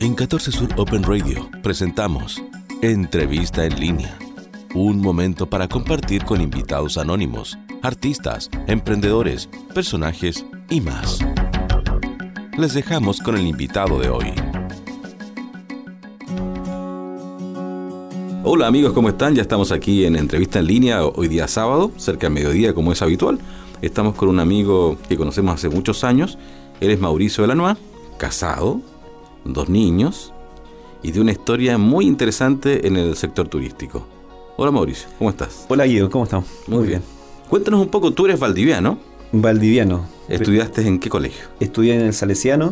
En 14 Sur Open Radio presentamos Entrevista en Línea. Un momento para compartir con invitados anónimos, artistas, emprendedores, personajes y más. Les dejamos con el invitado de hoy. Hola amigos, ¿cómo están? Ya estamos aquí en Entrevista en Línea, hoy día sábado, cerca del mediodía como es habitual. Estamos con un amigo que conocemos hace muchos años. Él es Mauricio Delanois, casado, 2 niños y de una historia muy interesante en el sector turístico. Hola Mauricio, ¿cómo estás? Hola Guido, ¿cómo estamos? Muy bien. Cuéntanos un poco, tú eres valdiviano. Valdiviano. ¿Estudiaste en qué colegio? Estudié en el Salesiano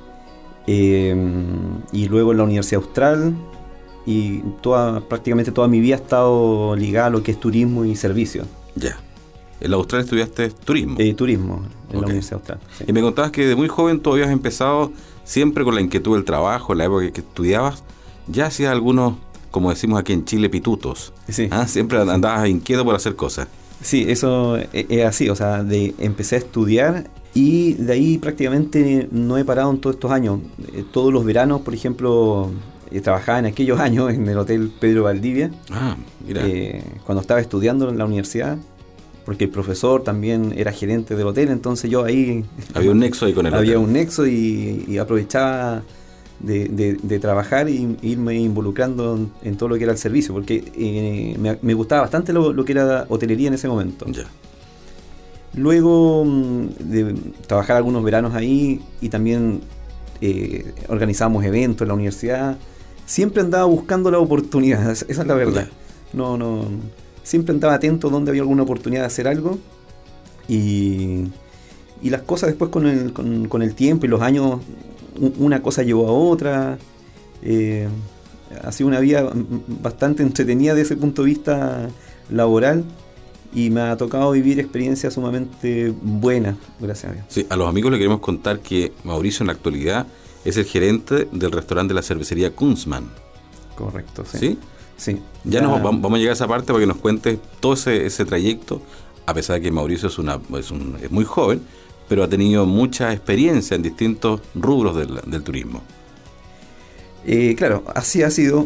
y luego en la Universidad Austral, y prácticamente toda mi vida ha estado ligada a lo que es turismo y servicio. Ya. ¿En la Austral estudiaste turismo? Turismo, en la Universidad Austral. Sí. Y me contabas que de muy joven tú habías empezado siempre con la inquietud del trabajo, en la época que estudiabas, ya hacías algunos, como decimos aquí en Chile, pitutos. Sí. Siempre andabas inquieto por hacer cosas. Sí, eso es así, o sea, empecé a estudiar y de ahí prácticamente no he parado en todos estos años. Todos los veranos, por ejemplo, trabajaba en aquellos años en el Hotel Pedro Valdivia. Mira. Cuando estaba estudiando en la universidad, porque el profesor también era gerente del hotel, entonces yo ahí... Había un nexo ahí con el hotel. Había un nexo y aprovechaba de trabajar e irme involucrando en todo lo que era el servicio, porque me gustaba bastante lo que era hotelería en ese momento. Ya. Luego de trabajar algunos veranos ahí y también organizábamos eventos en la universidad, siempre andaba buscando la oportunidad, esa es la verdad. No, siempre andaba atento donde había alguna oportunidad de hacer algo y las cosas después con el tiempo y los años, una cosa llevó a otra. Ha sido una vida bastante entretenida desde ese punto de vista laboral y me ha tocado vivir experiencias sumamente buenas, gracias a Dios. Sí, a los amigos les queremos contar que Mauricio en la actualidad es el gerente del restaurante de la cervecería Kunzman. Correcto, sí. ¿Sí? Sí. Ya vamos a llegar a esa parte para que nos cuentes todo ese trayecto, a pesar de que Mauricio es muy joven, pero ha tenido mucha experiencia en distintos rubros del turismo. Claro, así ha sido.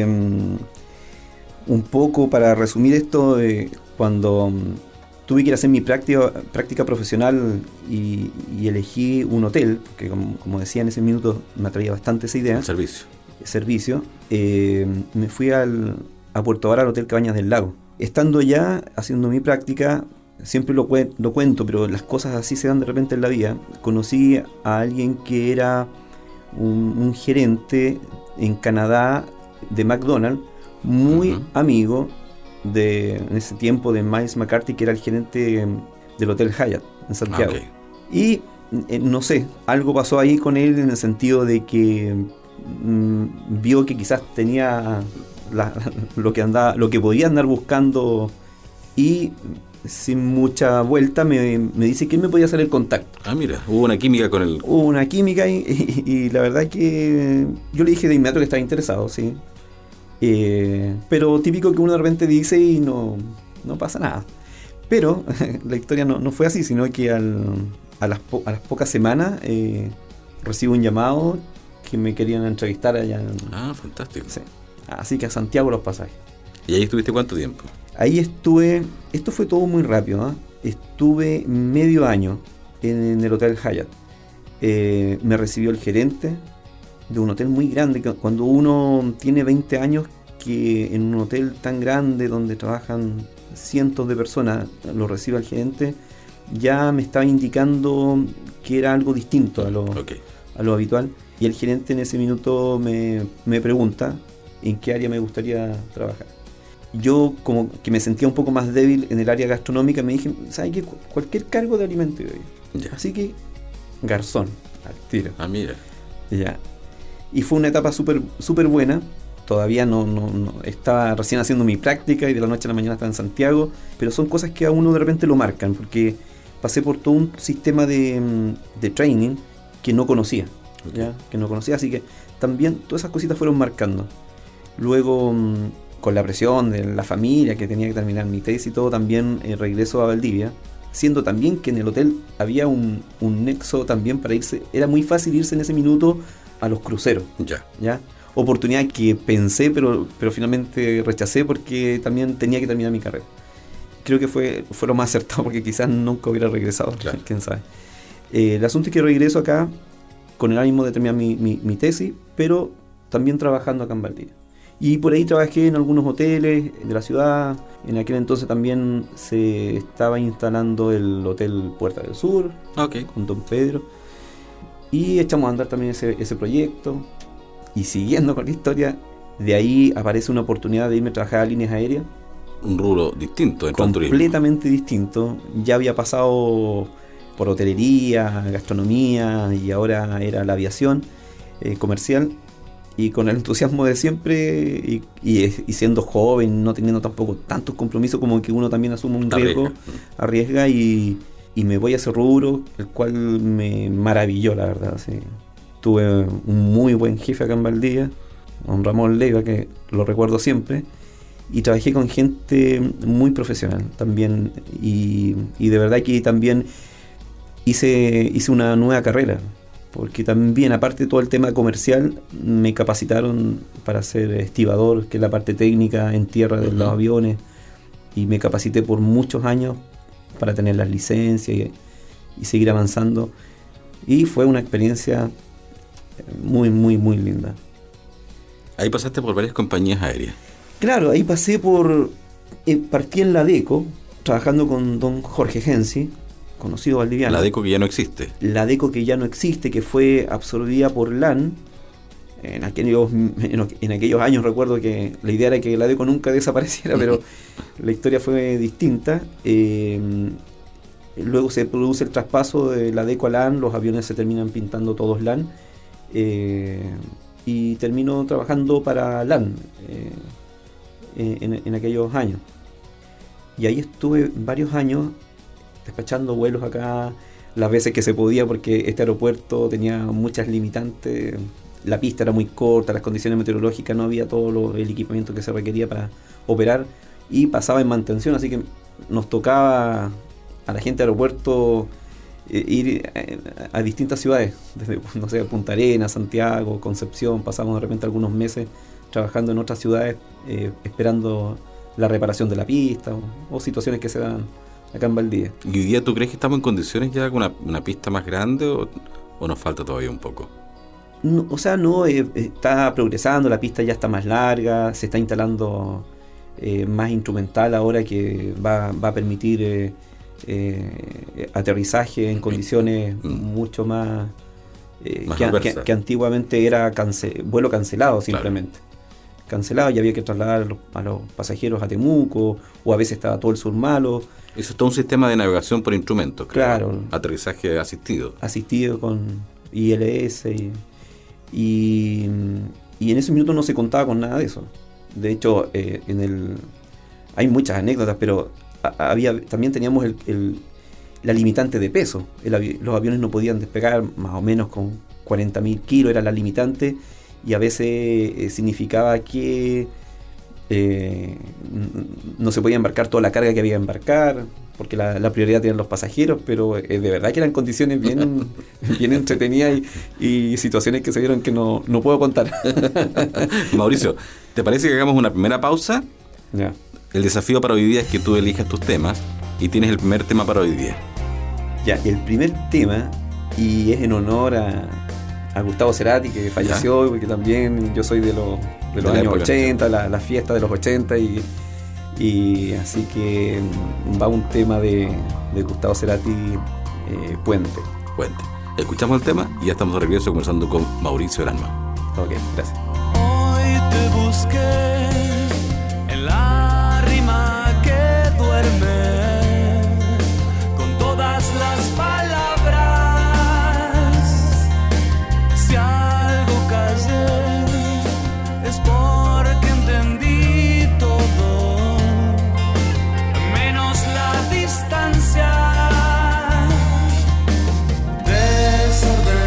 Un poco para resumir esto, cuando tuve que ir a hacer mi práctica profesional y elegí un hotel, porque como decía en ese minuto me atraía bastante esa idea. El servicio. Me fui a Puerto Vara, al Hotel Cabañas del Lago. Estando allá, haciendo mi práctica, siempre lo cuento, pero las cosas así se dan de repente en la vida. Conocí a alguien que era un gerente en Canadá de McDonald's, muy amigo en ese tiempo de Miles McCarthy, que era el gerente del Hotel Hyatt en Santiago. Y no sé, algo pasó ahí con él en el sentido de que vio que quizás tenía lo que podía andar buscando y sin mucha vuelta me dice que él me podía hacer el contacto. Mira, hubo una química con él. Hubo una química y la verdad que yo le dije de inmediato que estaba interesado, sí. Pero típico que uno de repente dice y no pasa nada. Pero la historia no fue así, sino que a las pocas semanas recibo un llamado que me querían entrevistar allá. Fantástico. Sí. Así que a Santiago los pasajes. ¿Y ahí estuviste cuánto tiempo? Ahí estuve, esto fue todo muy rápido, estuve medio año en el Hotel Hyatt. Me recibió el gerente de un hotel muy grande. Cuando uno tiene 20 años, que en un hotel tan grande donde trabajan cientos de personas lo recibe el gerente, ya me estaba indicando que era algo distinto a lo habitual. Y el gerente en ese minuto me pregunta en qué área me gustaría trabajar. Yo como que me sentía un poco más débil en el área gastronómica, me dije, ¿sabes qué? Cualquier cargo de alimento. Así que garzón, al tiro. Mira. Ya. Y fue una etapa súper buena. Todavía no estaba recién haciendo mi práctica y de la noche a la mañana estaba en Santiago, pero son cosas que a uno de repente lo marcan, porque pasé por todo un sistema de training que no conocía. ¿Ya? Que no conocía, así que también todas esas cositas fueron marcando. Luego, con la presión de la familia, que tenía que terminar mi tesis y todo, también regreso a Valdivia, siendo también que en el hotel había un nexo también para irse. Era muy fácil irse en ese minuto a los cruceros. Ya. Oportunidad que pensé, pero finalmente rechacé porque también tenía que terminar mi carrera. Creo que fue lo más acertado porque quizás nunca hubiera regresado, claro. Quién sabe. El asunto es que regreso acá con el ánimo de terminar mi tesis, pero también trabajando acá en Valdivia. Y por ahí trabajé en algunos hoteles de la ciudad. En aquel entonces también se estaba instalando el Hotel Puerta del Sur, con Don Pedro. Y echamos a andar también ese proyecto. Y siguiendo con la historia, de ahí aparece una oportunidad de irme a trabajar a líneas aéreas. Un rubro distinto dentro del turismo. Completamente distinto. Ya había pasado por hotelería, gastronomía y ahora era la aviación comercial. Y con el entusiasmo de siempre y siendo joven, no teniendo tampoco tantos compromisos, como que uno también asume un riesgo, arriesga y me voy a ese rubro, el cual me maravilló, la verdad. Sí. Tuve un muy buen jefe acá en Valdivia, don Ramón Leiva, que lo recuerdo siempre, y trabajé con gente muy profesional también, y de verdad que también hice una nueva carrera, porque también, aparte de todo el tema comercial, me capacitaron para ser estibador, que es la parte técnica en tierra de los aviones, y me capacité por muchos años para tener las licencias y seguir avanzando, y fue una experiencia muy, muy, muy linda. Ahí pasaste por varias compañías aéreas. Claro, ahí partí en la DECO, trabajando con don Jorge Gensi, conocido valdiviano. La DECO que ya no existe. La DECO que ya no existe, que fue absorbida por LAN. En aquellos años recuerdo que la idea era que la DECO nunca desapareciera, pero la historia fue distinta. Luego se produce el traspaso de la DECO a LAN, los aviones se terminan pintando todos LAN, y termino trabajando para LAN en aquellos años. Y ahí estuve varios años despachando vuelos acá las veces que se podía, porque este aeropuerto tenía muchas limitantes. La pista era muy corta, las condiciones meteorológicas, no había todo el equipamiento que se requería para operar, y pasaba en mantención, así que nos tocaba a la gente de aeropuerto ir a distintas ciudades, desde, no sé, Punta Arenas, Santiago, Concepción. Pasamos de repente algunos meses trabajando en otras ciudades, esperando la reparación de la pista o situaciones que se dan acá en Valdivia. ¿Y hoy día tú crees que estamos en condiciones ya con una pista más grande o nos falta todavía un poco? No, está progresando, la pista ya está más larga, se está instalando más instrumental ahora, que va a permitir aterrizaje en condiciones mucho más que antiguamente era vuelo cancelado simplemente. Claro. Cancelado, y había que trasladar a los pasajeros a Temuco, o a veces estaba todo el sur malo. Eso es todo un sistema de navegación por instrumentos, claro. Aterrizaje asistido. Asistido con ILS y en ese minuto no se contaba con nada de eso. De hecho, hay muchas anécdotas, pero también teníamos la limitante de peso. Los aviones no podían despegar más o menos con 40.000 kilos, era la limitante, y a veces significaba que no se podía embarcar toda la carga que había que embarcar, porque la prioridad tenían los pasajeros, pero de verdad que eran condiciones bien, bien entretenidas y situaciones que se dieron que no puedo contar. Mauricio, ¿te parece que hagamos una primera pausa? Ya. El desafío para hoy día es que tú elijas tus temas y tienes el primer tema para hoy día. Ya, el primer tema, y es en honor a Gustavo Cerati, que falleció, porque también yo soy de los años 80, la fiesta de los 80, y así que va un tema de Gustavo Cerati, Puente. Escuchamos el tema y ya estamos de regreso conversando con Mauricio de la Noa. Ok, gracias. Hoy te busqué en la rima que duerme con todas las palabras. Si algo callé es porque entendí todo, menos la distancia.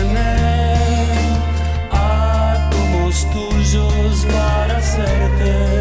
Desordené átomos tuyos para hacerte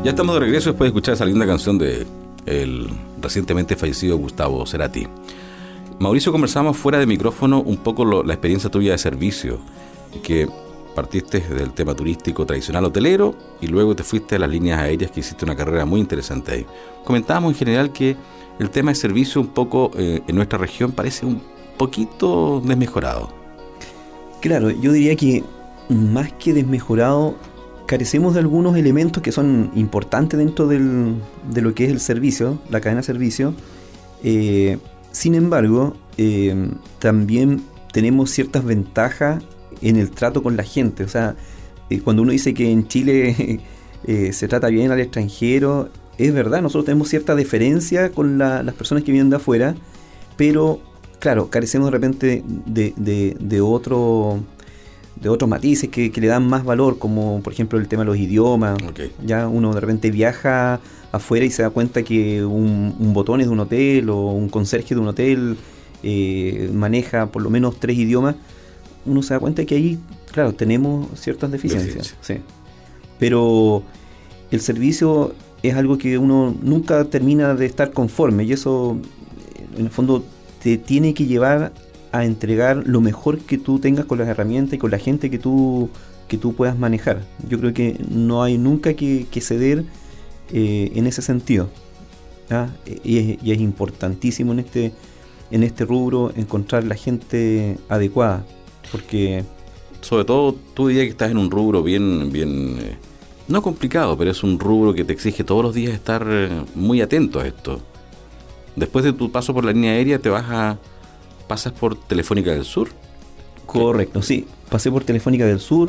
Ya estamos de regreso después de escuchar esa linda canción de el recientemente fallecido Gustavo Cerati. Mauricio, conversamos fuera de micrófono un poco la experiencia tuya de servicio, que partiste del tema turístico tradicional hotelero y luego te fuiste a las líneas aéreas, que hiciste una carrera muy interesante ahí. Comentábamos en general que el tema de servicio un poco en nuestra región parece un poquito desmejorado. Claro, yo diría que más que desmejorado, carecemos de algunos elementos que son importantes dentro de lo que es el servicio, la cadena de servicio. Sin embargo, también tenemos ciertas ventajas en el trato con la gente. O sea, cuando uno dice que en Chile se trata bien al extranjero, es verdad, nosotros tenemos cierta deferencia con las personas que vienen de afuera, pero claro, carecemos de repente de otros matices que le dan más valor, como por ejemplo el tema de los idiomas. Okay. Ya uno de repente viaja afuera y se da cuenta que un botón es de un hotel o un conserje de un hotel maneja por lo menos 3 idiomas. Uno se da cuenta que ahí, claro, tenemos ciertas deficiencias. Sí. Pero el servicio es algo que uno nunca termina de estar conforme, y eso en el fondo te tiene que llevar a entregar lo mejor que tú tengas con las herramientas y con la gente que tú puedas manejar. Yo creo que no hay nunca que ceder en ese sentido. Y es importantísimo en este rubro encontrar la gente adecuada, porque sobre todo tú dirías que estás en un rubro bien no complicado, pero es un rubro que te exige todos los días estar muy atento a esto. Después de tu paso por la línea aérea pasas por Telefónica del Sur. Correcto, sí. Pasé por Telefónica del Sur,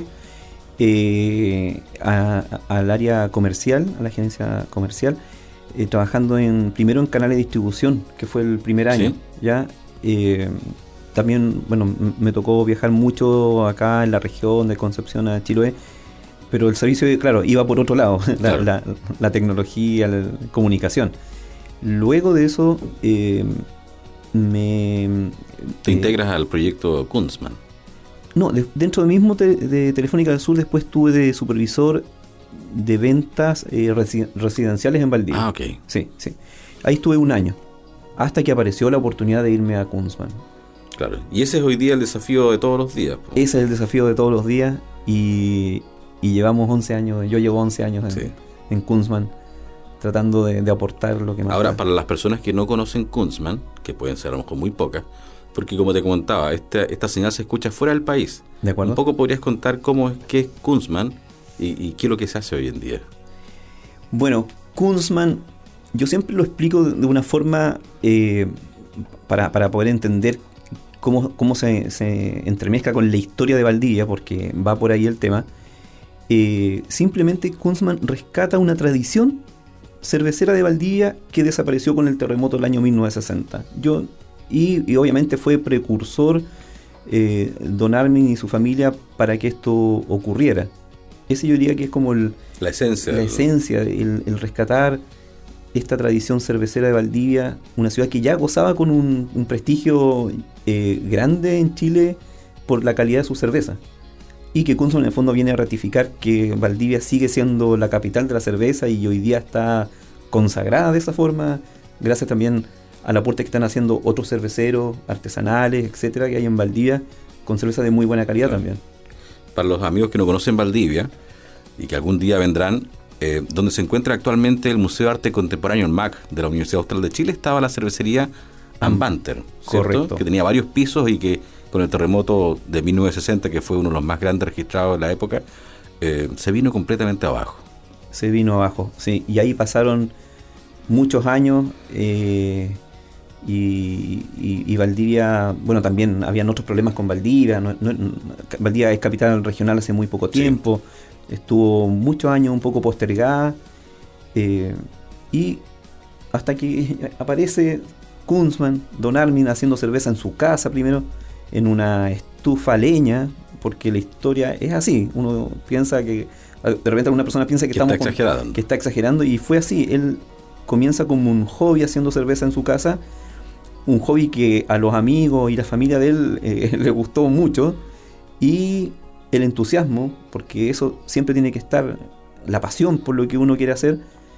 al área comercial, a la gerencia comercial, trabajando primero en canales de distribución, que fue el primer año. ¿Sí? Ya también, bueno, me tocó viajar mucho acá en la región de Concepción a Chiloé, pero el servicio, claro, iba por otro lado, claro. la tecnología, la comunicación. Luego de eso te integras al proyecto Kunzmann. No, dentro mismo de Telefónica del Sur después estuve de supervisor de ventas residenciales en Valdivia. Ok. Sí. Ahí estuve un año, hasta que apareció la oportunidad de irme a Kunzmann. Claro, y ese es hoy día el desafío de todos los días. Ese es el desafío de todos los días, y llevamos 11 años, yo llevo 11 años en Kunzmann, tratando de aportar lo que más. Ahora, para las personas que no conocen Kunzmann, que pueden ser a lo mejor muy pocas, porque como te comentaba, esta señal se escucha fuera del país. ¿De acuerdo? Un poco podrías contar qué es Kunzmann y qué es lo que se hace hoy en día. Bueno, Kunzmann, yo siempre lo explico de una forma para poder entender cómo se entremezcla con la historia de Valdivia, porque va por ahí el tema. Simplemente Kunzmann rescata una tradición cervecera de Valdivia que desapareció con el terremoto del año 1960. Y obviamente fue precursor Don Armin y su familia para que esto ocurriera. Ese yo diría que es como la esencia, el rescatar esta tradición cervecera de Valdivia, una ciudad que ya gozaba con un prestigio grande en Chile por la calidad de su cerveza. Y que Kunzmann en el fondo viene a ratificar que Valdivia sigue siendo la capital de la cerveza y hoy día está consagrada de esa forma, gracias también al aporte que están haciendo otros cerveceros artesanales, etcétera, que hay en Valdivia, con cerveza de muy buena calidad. Claro. También. Para los amigos que no conocen Valdivia y que algún día vendrán, donde se encuentra actualmente el Museo de Arte Contemporáneo, el MAC, de la Universidad Austral de Chile, estaba la cervecería Ambanter, ¿cierto? Que tenía varios pisos y que con el terremoto de 1960, que fue uno de los más grandes registrados en la época, se vino completamente abajo. Se vino abajo, sí. Y ahí pasaron muchos años y Valdivia, bueno, también habían otros problemas con Valdivia. Valdivia es capital regional hace muy poco tiempo. Sí. Estuvo muchos años un poco postergada. Y hasta que aparece Kunzmann, Don Armin haciendo cerveza en su casa primero, en una estufa a leña, porque la historia es así. Uno piensa que, de repente alguna persona piensa que está exagerando, y fue así. Él comienza como un hobby haciendo cerveza en su casa, un hobby que a los amigos y la familia de él le gustó mucho, y el entusiasmo, porque eso siempre tiene que estar la pasión por lo que uno quiere hacer,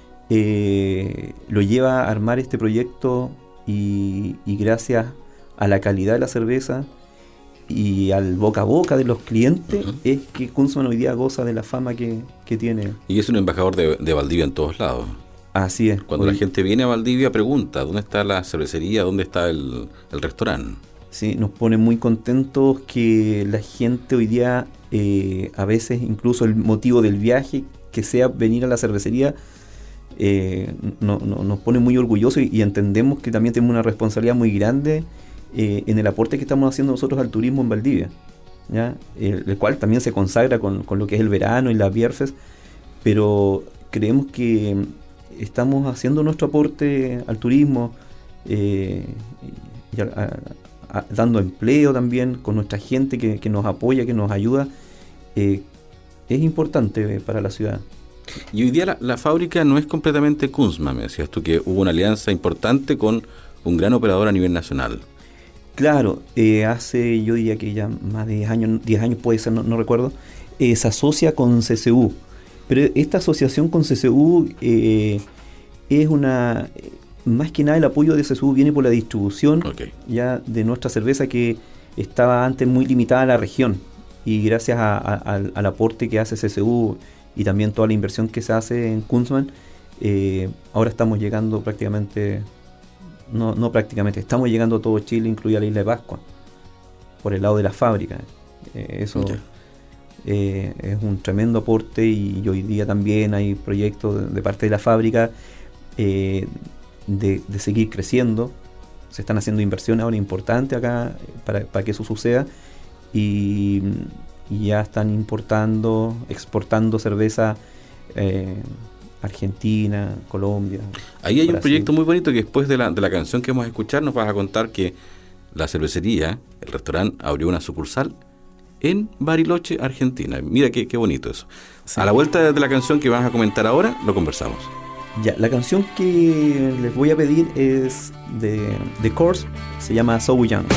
lo lleva a armar este proyecto y gracias a la calidad de la cerveza y al boca a boca de los clientes, es que Kunzman hoy día goza de la fama que tiene. Y es un embajador de Valdivia en todos lados. Así es. Cuando la gente viene a Valdivia pregunta, ¿dónde está la cervecería? ¿Dónde está el restaurante? Sí, nos pone muy contentos que la gente hoy día, a veces incluso el motivo del viaje, que sea venir a la cervecería, nos pone muy orgullosos y entendemos que también tenemos una responsabilidad muy grande en el aporte que estamos haciendo nosotros al turismo en Valdivia, ¿ya? El cual también se consagra con lo que es el verano y la Bierfest, pero creemos que estamos haciendo nuestro aporte al turismo, dando empleo también con nuestra gente que nos apoya, que nos ayuda. Es importante para la ciudad. Y hoy día la fábrica no es completamente Kunzman, me decías tú que hubo una alianza importante con un gran operador a nivel nacional. Claro, hace, yo diría que ya más de 10 años puede ser, no recuerdo, se asocia con CCU. Pero esta asociación con CCU es una... Más que nada el apoyo de CCU viene por la distribución ya de nuestra cerveza, que estaba antes muy limitada a la región. Y gracias al aporte que hace CCU y también toda la inversión que se hace en Kunzman, ahora estamos llegando prácticamente... No prácticamente, estamos llegando a todo Chile, incluida la isla de Pascua, por el lado de la fábrica. Eso es un tremendo aporte, y hoy día también hay proyectos de parte de la fábrica de seguir creciendo. Se están haciendo inversiones ahora importantes acá para que eso suceda, y ya están exportando cerveza Argentina, Colombia. Ahí hay Brasil. Un proyecto muy bonito que después de la canción que vamos a escuchar nos vas a contar que la cervecería, el restaurante, abrió una sucursal en Bariloche, Argentina. Mira qué bonito eso. Sí. A la vuelta de la canción que vas a comentar ahora, lo conversamos. Ya, la canción que les voy a pedir es de The Course, se llama So Young.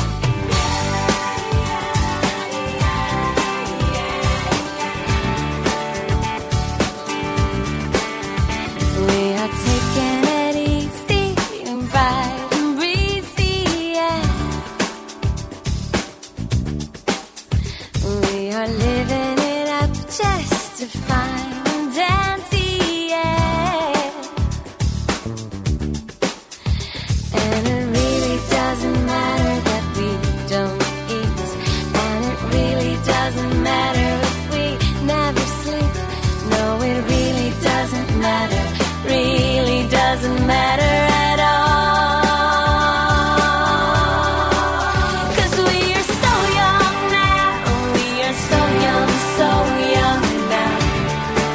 So young now.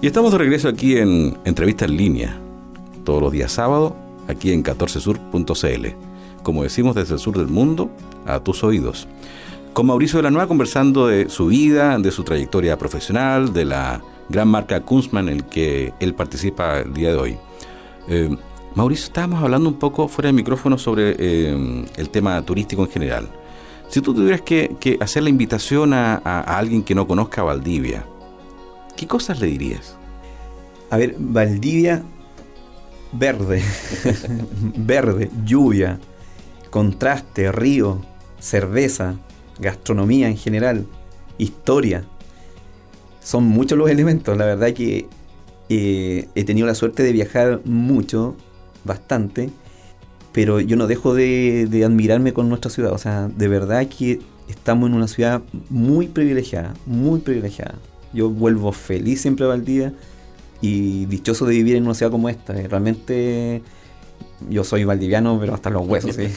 Y estamos de regreso aquí en Entrevista en Línea, todos los días sábado, aquí en 14sur.cl. Como decimos, desde el sur del mundo, a tus oídos. Con Mauricio de la Noa conversando de su vida, de su trayectoria profesional, de la gran marca Kunstmann en el que él participa el día de hoy. Mauricio, estábamos hablando un poco fuera de micrófono sobre el tema turístico en general. Si tú tuvieras que hacer la invitación a alguien que no conozca Valdivia, ¿qué cosas le dirías? A ver, Valdivia, verde, verde, lluvia, contraste, río, cerveza, gastronomía en general, historia. Son muchos los elementos. La verdad que he tenido la suerte de viajar mucho, bastante, pero yo no dejo de admirarme con nuestra ciudad. O sea, de verdad que estamos en una ciudad muy privilegiada, muy privilegiada. Yo vuelvo feliz siempre a Valdivia y dichoso de vivir en una ciudad como esta. Realmente yo soy valdiviano, pero hasta los huesos, ¿sí?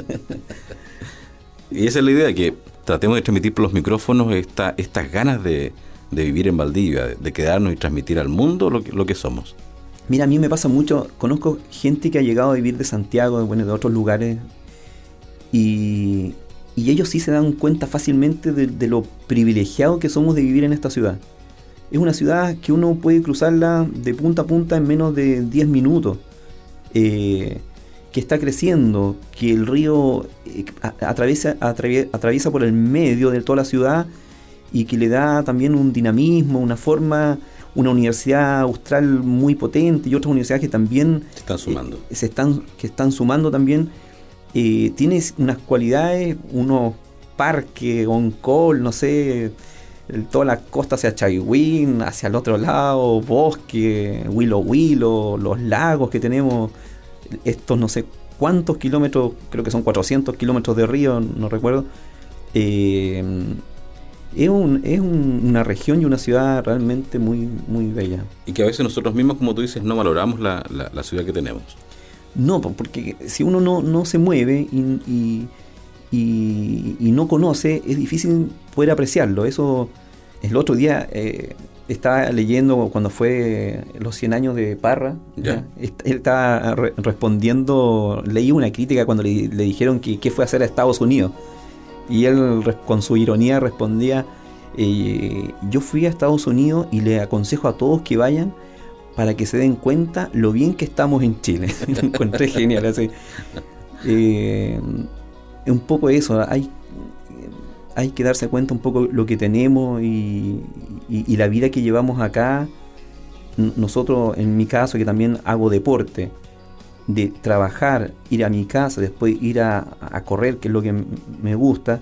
Y esa es la idea, que tratemos de transmitir por los micrófonos estas ganas de vivir en Valdivia, de quedarnos y transmitir al mundo lo que somos. Mira, a mí me pasa mucho, conozco gente que ha llegado a vivir de Santiago, bueno, de otros lugares, y ellos sí se dan cuenta fácilmente de lo privilegiado que somos de vivir en esta ciudad. Es una ciudad que uno puede cruzarla de punta a punta en menos de 10 minutos, que está creciendo, que el río atraviesa por el medio de toda la ciudad y que le da también un dinamismo, una forma, una universidad austral muy potente y otras universidades que también están sumando también. Tiene unas cualidades, unos parques, Oncol, no sé, toda la costa hacia Chaihuín, hacia el otro lado, bosque, Huilo, los lagos que tenemos, estos no sé cuántos kilómetros, creo que son 400 kilómetros de río, no recuerdo. Es una región y una ciudad realmente muy, muy bella. Y que a veces nosotros mismos, como tú dices, no valoramos la ciudad que tenemos. No, porque si uno no se mueve y no conoce, es difícil poder apreciarlo. Eso, el otro día estaba leyendo cuando fue los 100 años de Parra. ¿Ya? Él estaba respondiendo, leí una crítica cuando le dijeron que qué fue a hacer a Estados Unidos. Y él con su ironía respondía, yo fui a Estados Unidos y le aconsejo a todos que vayan para que se den cuenta lo bien que estamos en Chile. Lo encontré genial. Así. Un poco eso, hay que darse cuenta un poco lo que tenemos y la vida que llevamos acá. Nosotros, en mi caso, que también hago deporte, de trabajar, ir a mi casa, después ir a correr, que es lo que me gusta,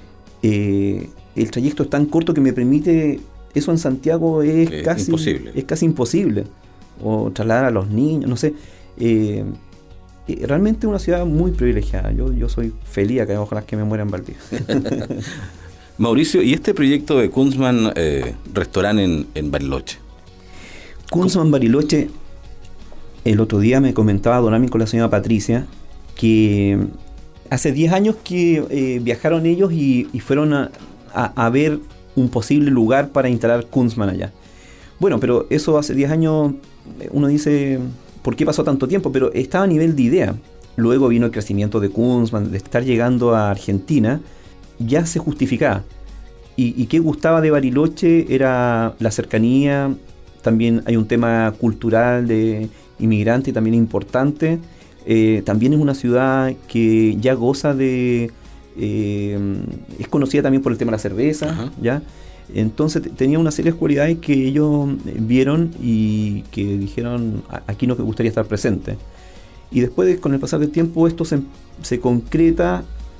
el trayecto es tan corto que me permite, eso en Santiago es casi imposible, o trasladar a los niños, no sé, realmente es una ciudad muy privilegiada. Yo soy feliz acá, ojalá que me muera en Valdivia. Mauricio, ¿y este proyecto de Kunstmann restaurante en Bariloche? Kunstmann Bariloche, el otro día me comentaba don Armin con la señora Patricia que hace 10 años que viajaron ellos y fueron a ver un posible lugar para instalar Kunstmann allá. Bueno, pero eso hace 10 años, uno dice, ¿por qué pasó tanto tiempo? Pero estaba a nivel de idea. Luego vino el crecimiento de Kunstmann, de estar llegando a Argentina, ya se justificaba. Y qué gustaba de Bariloche era la cercanía, también hay un tema cultural de inmigrante también importante. También es una ciudad que ya goza de... es conocida también por el tema de la cerveza, ¿ya? Entonces tenía una serie de cualidades que ellos vieron y que dijeron, aquí nos gustaría estar presente. Y después, con el pasar del tiempo, esto se concreta,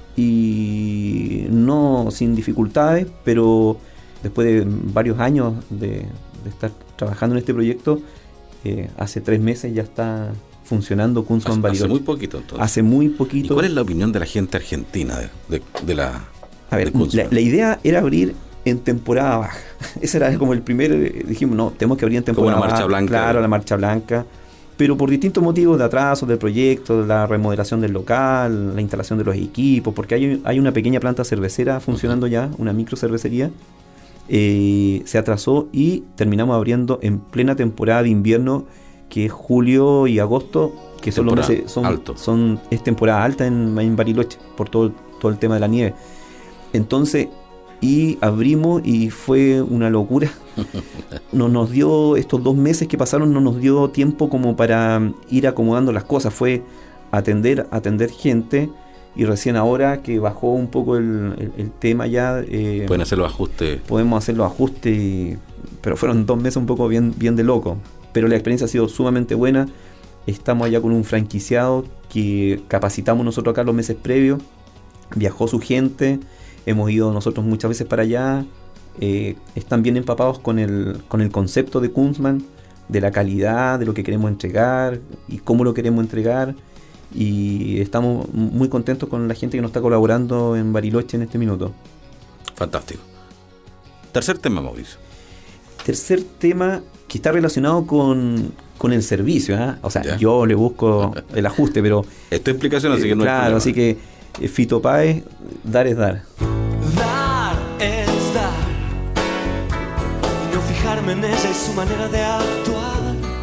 y no sin dificultades, pero después de varios años de estar trabajando en este proyecto, hace 3 meses ya está funcionando Kunstmann Bariloche. Hace muy poquito, entonces. Hace muy poquito. ¿Y cuál es la opinión de la gente argentina de la... A ver, la idea era abrir en temporada baja. Ese era como el primer... Dijimos, no, tenemos que abrir en temporada baja. Como la Marcha Blanca. Claro, la Marcha Blanca. Pero por distintos motivos de atraso del proyecto, de la remodelación del local, la instalación de los equipos, porque hay una pequeña planta cervecera funcionando ya, una micro cervecería, se atrasó y terminamos abriendo en plena temporada de invierno, que es julio y agosto, que son los meses, es temporada alta en Bariloche por todo el tema de la nieve. Entonces, y abrimos y fue una locura. No nos dio, estos 2 meses que pasaron, no nos dio tiempo como para ir acomodando las cosas. Fue atender gente, y recién ahora que bajó un poco el tema ya... Pueden hacer los ajustes. Podemos hacer los ajustes, pero fueron 2 meses un poco bien de loco. Pero la experiencia ha sido sumamente buena. Estamos allá con un franquiciado que capacitamos nosotros acá los meses previos. Viajó su gente, hemos ido nosotros muchas veces para allá. Están bien empapados con el concepto de Kunstmann, de la calidad, de lo que queremos entregar y cómo lo queremos entregar. Y estamos muy contentos con la gente que nos está colaborando en Bariloche en este minuto. Fantástico. Tercer tema, Mauricio. Tercer tema que está relacionado con el servicio, ¿eh? O sea, ya. Yo le busco el ajuste, pero... Es tu explicación, así que no claro, hay problema. Así que Fito Páez, dar es dar. Dar es dar, y no fijarme en ella y su manera de actuar.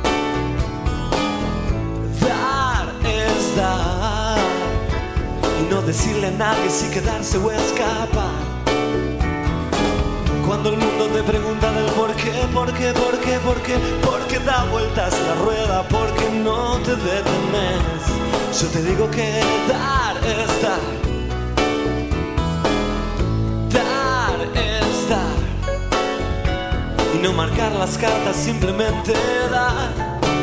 Dar es dar, y no decirle a nadie si quedarse o escapar. Cuando el mundo te pregunta del por qué da vueltas la rueda, porque no te detenes, yo te digo que dar es dar. Dar es dar, y no marcar las cartas, simplemente dar.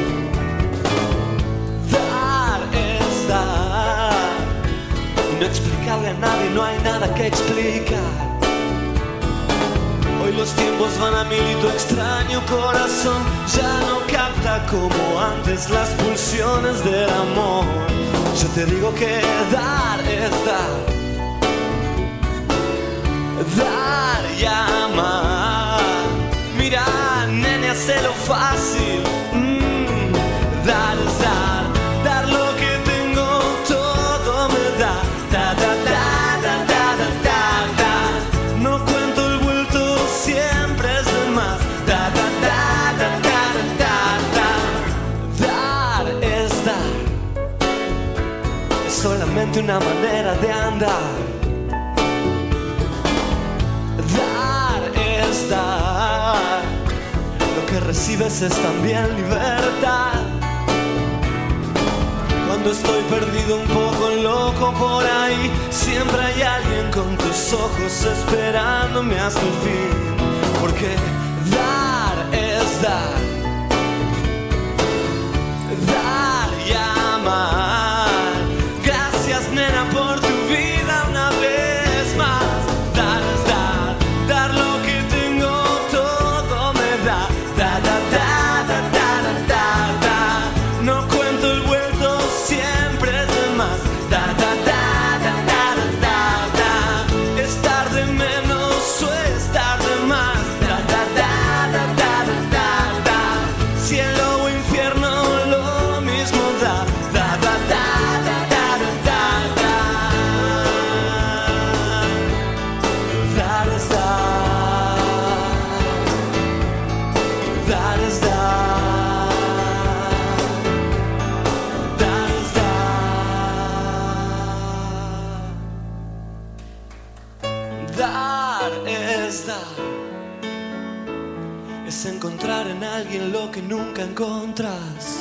Dar es dar, y no explicarle a nadie, no hay nada que explicar. Hoy los tiempos van a mil y tu extraño corazón ya no capta como antes las pulsiones del amor. Yo te digo que dar es dar. Dar y amar. Mira, nene, hacelo fácil. Dar es dar. Dar lo que tengo, todo me da. Da, da, da, da, da, da, da, da. No cuento el vuelto, siempre es de más. Da, da, da, da, da, da, da, da. Dar es dar. Es solamente una manera de andar. Dar es dar. Lo que recibes es también libertad. Cuando estoy perdido, un poco loco por ahí, siempre hay alguien con tus ojos esperándome hasta el fin. Porque dar es dar. Dar y amar. Gracias, nena, por tu vida una vez más. Dar es dar. Dar lo que tengo, todo me da. Da, da, da, da, da, da, da, da. No cuento el vuelto, siempre es de más. Da, da, da, da, da, da, da, da. Estar de menos o estar de más. Da, da, da, da, da, da, da. Cielo o infierno, lo mismo da. Da, da, da, da, da, da, da. Dar es dar. Dar es dar. Dar es dar. Dar es dar. Es encontrar en alguien lo que nunca encontrás.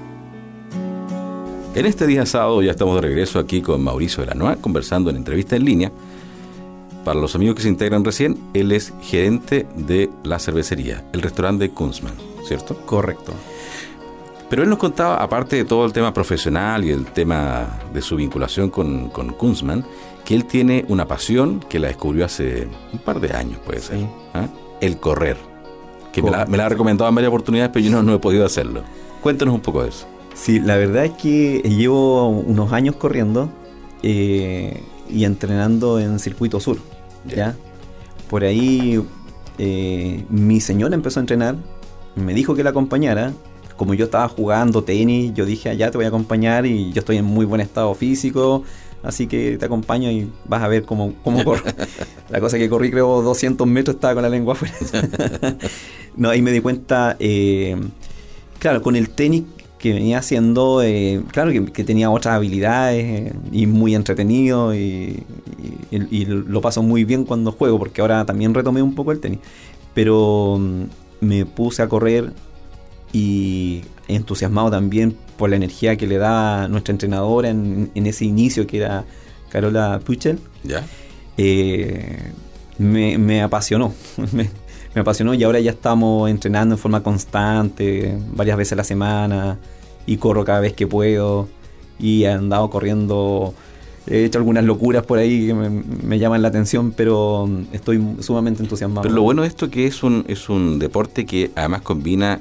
En este día sábado ya estamos de regreso aquí con Mauricio de la Noa, conversando en entrevista en línea. Para los amigos que se integran recién, él es gerente de la cervecería, el restaurante Kunstmann, ¿cierto? Correcto. Pero él nos contaba, aparte de todo el tema profesional y el tema de su vinculación con Kunstmann, que él tiene una pasión que la descubrió hace un par de años, puede ser. Sí. ¿Ah? El correr. Que me la ha recomendado en varias oportunidades, pero yo no he podido hacerlo. Cuéntanos un poco de eso. Sí, la verdad es que llevo unos años corriendo y entrenando en Circuito Sur, ¿ya? Por ahí mi señora empezó a entrenar, me dijo que la acompañara. Como yo estaba jugando tenis, yo dije, allá te voy a acompañar y yo estoy en muy buen estado físico, así que te acompaño y vas a ver cómo corro. La cosa es que corrí creo 200 metros, estaba con la lengua afuera. No, ahí me di cuenta, claro, con el tenis que venía haciendo, claro que tenía otras habilidades y muy entretenido y lo paso muy bien cuando juego, porque ahora también retomé un poco el tenis, pero me puse a correr y entusiasmado también por la energía que le da nuestra entrenadora en ese inicio, que era Carola Puchel. ¿Ya? Me apasionó. Me apasionó y ahora ya estamos entrenando en forma constante, varias veces a la semana, y corro cada vez que puedo, y he andado corriendo, he hecho algunas locuras por ahí que me llaman la atención, pero estoy sumamente entusiasmado. Pero lo bueno de esto es que es un deporte que además combina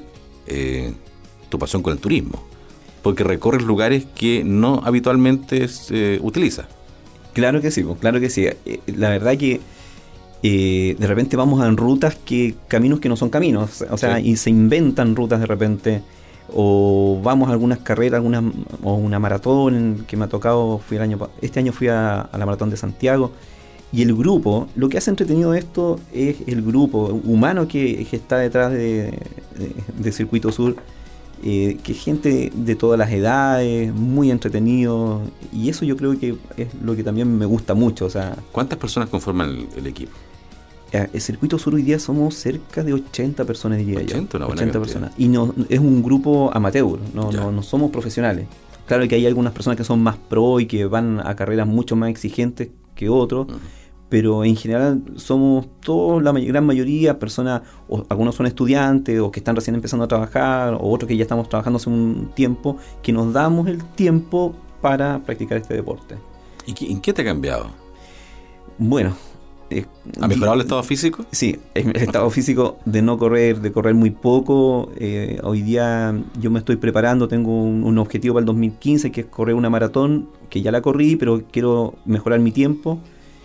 tu pasión con el turismo, porque recorres lugares que no habitualmente se utiliza. Claro que sí, claro que sí. La verdad que de repente vamos en rutas caminos que no son caminos, o sea, sí. Y se inventan rutas de repente, o vamos a algunas carreras, o una maratón que me ha tocado, este año fui a la maratón de Santiago, y el grupo, lo que hace entretenido esto es el grupo humano que está detrás de Circuito Sur, que es gente de todas las edades, muy entretenido, y eso yo creo que es lo que también me gusta mucho. O sea, ¿cuántas personas conforman el equipo? El Circuito Sur hoy día somos cerca de 80 personas, diría 80, yo. Una 80 personas. Y no, es un grupo amateur, no somos profesionales. Claro que hay algunas personas que son más pro y que van a carreras mucho más exigentes que otros, pero en general somos todos, la gran mayoría, personas, o algunos son estudiantes, o que están recién empezando a trabajar, o otros que ya estamos trabajando hace un tiempo, que nos damos el tiempo para practicar este deporte. ¿Y en qué te ha cambiado? Bueno, ¿ha mejorado el estado físico? Sí, el estado físico de no correr, de correr muy poco. Hoy día yo me estoy preparando, tengo un objetivo para el 2015, que es correr una maratón, que ya la corrí, pero quiero mejorar mi tiempo.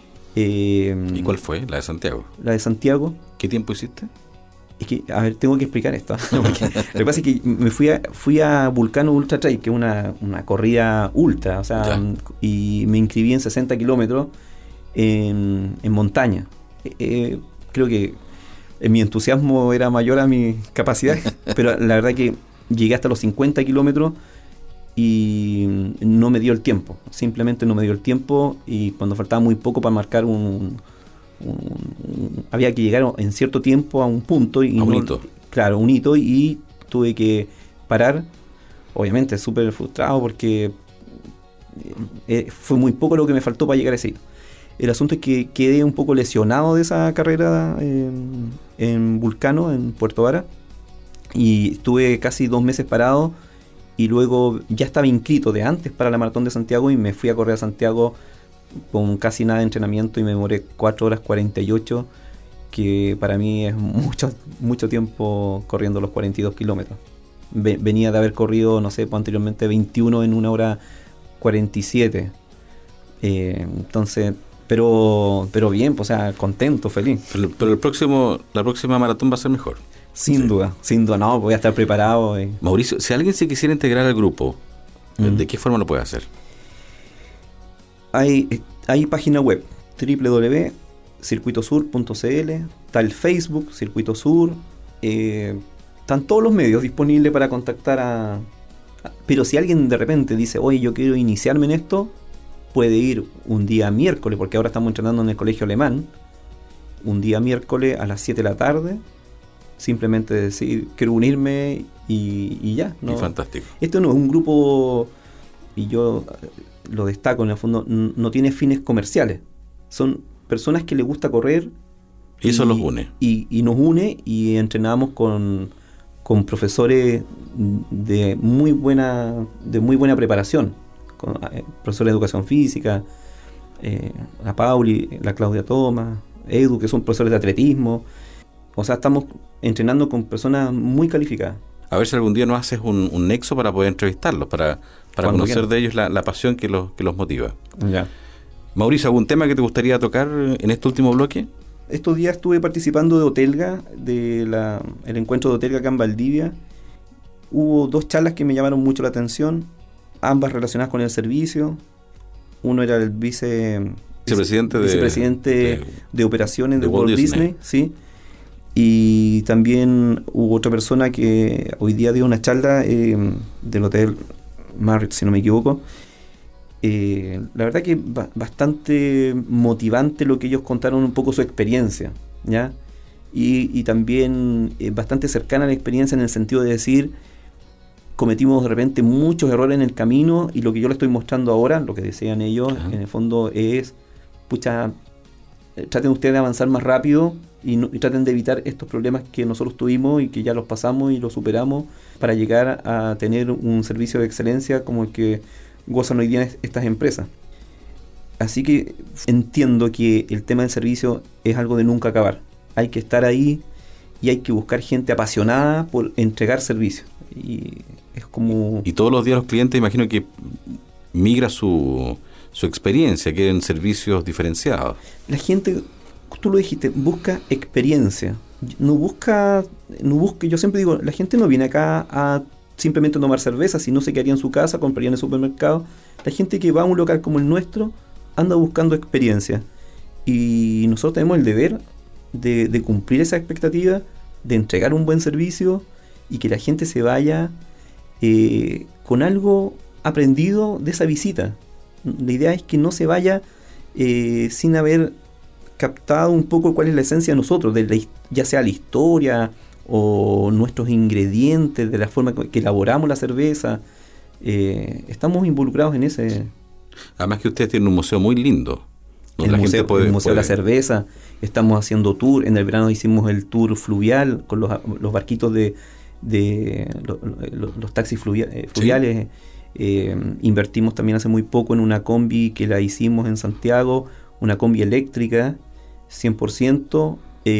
¿Y cuál fue? ¿La de Santiago? La de Santiago. ¿Qué tiempo hiciste? Es que, a ver, tengo que explicar esto. Lo que pasa es que me fui a Vulcano Ultra Trail, que es una corrida ultra, o sea, y me inscribí en 60 kilómetros en montaña. Creo que mi entusiasmo era mayor a mi capacidad, pero la verdad que llegué hasta los 50 kilómetros y no me dio el tiempo, simplemente no me dio el tiempo, y cuando faltaba muy poco para marcar había que llegar en cierto tiempo a un punto, y un hito. Claro, un hito, y tuve que parar, obviamente súper frustrado porque fue muy poco lo que me faltó para llegar a ese hito. El asunto es que quedé un poco lesionado de esa carrera en Vulcano, en Puerto Vara, y estuve casi 2 meses parado, y luego ya estaba inscrito de antes para la maratón de Santiago, y me fui a correr a Santiago con casi nada de entrenamiento, y me demoré 4 horas 48, que para mí es mucho tiempo corriendo los 42 kilómetros. Venía de haber corrido, no sé, anteriormente 21 en 1 hora 47. Entonces, pero bien, pues, o sea, contento, feliz. Pero la próxima maratón va a ser mejor. Sin duda, no, voy a estar preparado. Mauricio, si alguien se quisiera integrar al grupo, ¿de qué forma lo puede hacer? Hay página web, www.circuitosur.cl, está el Facebook, Circuito Sur, están todos los medios disponibles para contactar pero si alguien de repente dice, oye, yo quiero iniciarme en esto, puede ir un día miércoles, porque ahora estamos entrenando en el colegio alemán, un día miércoles a las 7 de la tarde, simplemente decir, quiero unirme y ya. ¿no? Y fantástico. Esto no es un grupo, y yo lo destaco en el fondo, no tiene fines comerciales. Son personas que les gusta correr. Y eso los une. Y nos une, y entrenamos con profesores de muy buena preparación, con profesores de educación física, la Pauli, la Claudia Thomas, Edu, que son profesores de atletismo. O sea, estamos entrenando con personas muy calificadas. A ver si algún día nos haces un nexo para poder entrevistarlos, para conocer quieran de ellos la pasión que los motiva. Ya. Mauricio, ¿algún tema que te gustaría tocar en este último bloque? Estos días estuve participando de Otelga, el encuentro de Otelga acá en Valdivia. Hubo 2 charlas que me llamaron mucho la atención, ambas relacionadas con el servicio. Uno era el vicepresidente de operaciones de Walt Disney, ¿sí? Y también hubo otra persona que hoy día dio una charla del Hotel Marriott, si no me equivoco. La verdad que bastante motivante lo que ellos contaron, un poco su experiencia, ¿ya? Y también bastante cercana a la experiencia en el sentido de decir, cometimos de repente muchos errores en el camino, y lo que yo les estoy mostrando ahora, lo que decían ellos, en el fondo es, traten ustedes de avanzar más rápido y traten de evitar estos problemas que nosotros tuvimos y que ya los pasamos y los superamos para llegar a tener un servicio de excelencia como el que gozan hoy día estas empresas. Así que entiendo que el tema del servicio es algo de nunca acabar. Hay que estar ahí y hay que buscar gente apasionada por entregar servicios. Y es como... Y todos los días los clientes, imagino que migra su experiencia, quieren servicios diferenciados. La gente, tú lo dijiste, busca experiencia. No busca, yo siempre digo, la gente no viene acá a simplemente tomar cerveza, si no se quedaría en su casa, compraría en el supermercado. La gente que va a un local como el nuestro anda buscando experiencia. Y nosotros tenemos el deber de cumplir esa expectativa, de entregar un buen servicio y que la gente se vaya con algo aprendido de esa visita. La idea es que no se vaya sin haber captado un poco cuál es la esencia de nosotros, ya sea la historia o nuestros ingredientes, de la forma que elaboramos la cerveza. Estamos involucrados en ese... Además que ustedes tienen un museo muy lindo. El museo de la cerveza. Estamos haciendo tour. En el verano hicimos el tour fluvial con los barquitos de los taxis fluviales. Sí. Invertimos también hace muy poco en una combi que la hicimos en Santiago, una combi eléctrica 100%.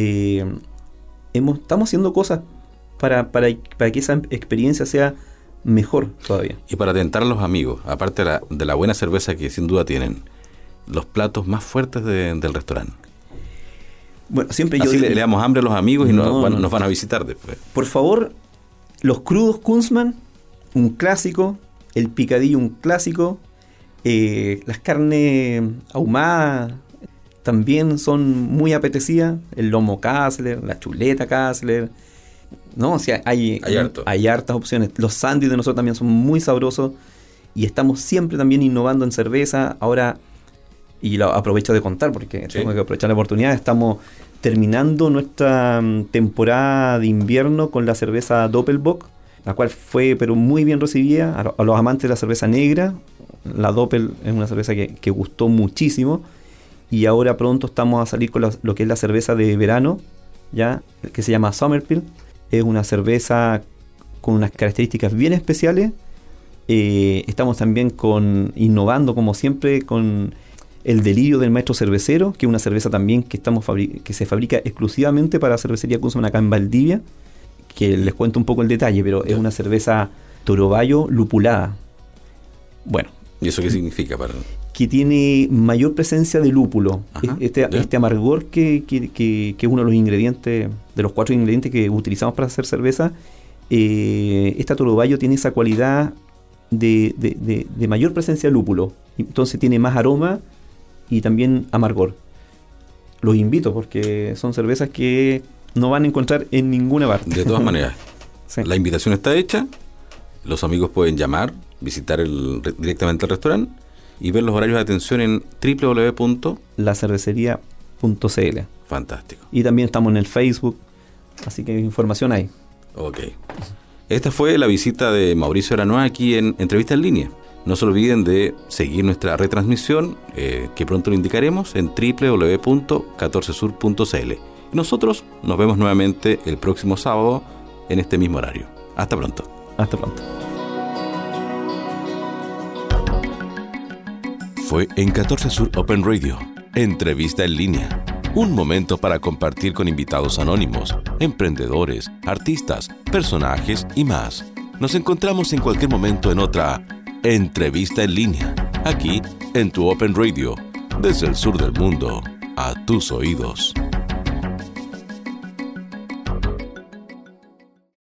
Estamos haciendo cosas para que esa experiencia sea mejor todavía. Y para tentar a los amigos, aparte de la buena cerveza que sin duda tienen, los platos más fuertes del restaurante. Bueno, siempre así le damos hambre a los amigos y nos van a visitar después. Por favor, los crudos Kunzman, un clásico. El picadillo, un clásico. Las carnes ahumadas también son muy apetecidas. El lomo Kassler, la chuleta Kassler. No, o sea, hay hartas opciones. Los sándwiches de nosotros también son muy sabrosos. Y estamos siempre también innovando en cerveza. Ahora, y lo aprovecho de contar porque tengo que aprovechar la oportunidad. Estamos terminando nuestra temporada de invierno con la cerveza Doppelbock, la cual fue pero muy bien recibida a los amantes de la cerveza negra. La Doppel es una cerveza que gustó muchísimo, y ahora pronto estamos a salir con lo que es la cerveza de verano, ya, que se llama Sommerpil. Es una cerveza con unas características bien especiales. Estamos también innovando como siempre con el Delirio del Maestro Cervecero, que es una cerveza también que se fabrica exclusivamente para la cervecería Kunzman acá en Valdivia, que les cuento un poco el detalle, pero es una cerveza Torobayo lupulada. Bueno. ¿Y eso qué significa? Que tiene mayor presencia de lúpulo. Este amargor que es uno de los ingredientes, de los 4 ingredientes que utilizamos para hacer cerveza, esta Torobayo tiene esa cualidad de mayor presencia de lúpulo. Entonces tiene más aroma y también amargor. Los invito porque son cervezas que no van a encontrar en ninguna parte. De todas maneras, sí. La invitación está hecha. Los amigos pueden llamar, visitar directamente el restaurante y ver los horarios de atención en www.lacervecería.cl. Fantástico. Y también estamos en el Facebook, así que información hay. Ok. Esta fue la visita de Mauricio Aranoa aquí en Entrevista en Línea. No se olviden de seguir nuestra retransmisión, que pronto lo indicaremos, en www.14sur.cl. Nosotros nos vemos nuevamente el próximo sábado en este mismo horario. Hasta pronto. Hasta pronto. Fue en 14 Sur Open Radio, Entrevista en Línea. Un momento para compartir con invitados anónimos, emprendedores, artistas, personajes y más. Nos encontramos en cualquier momento en otra Entrevista en Línea, aquí en tu Open Radio, desde el sur del mundo, a tus oídos.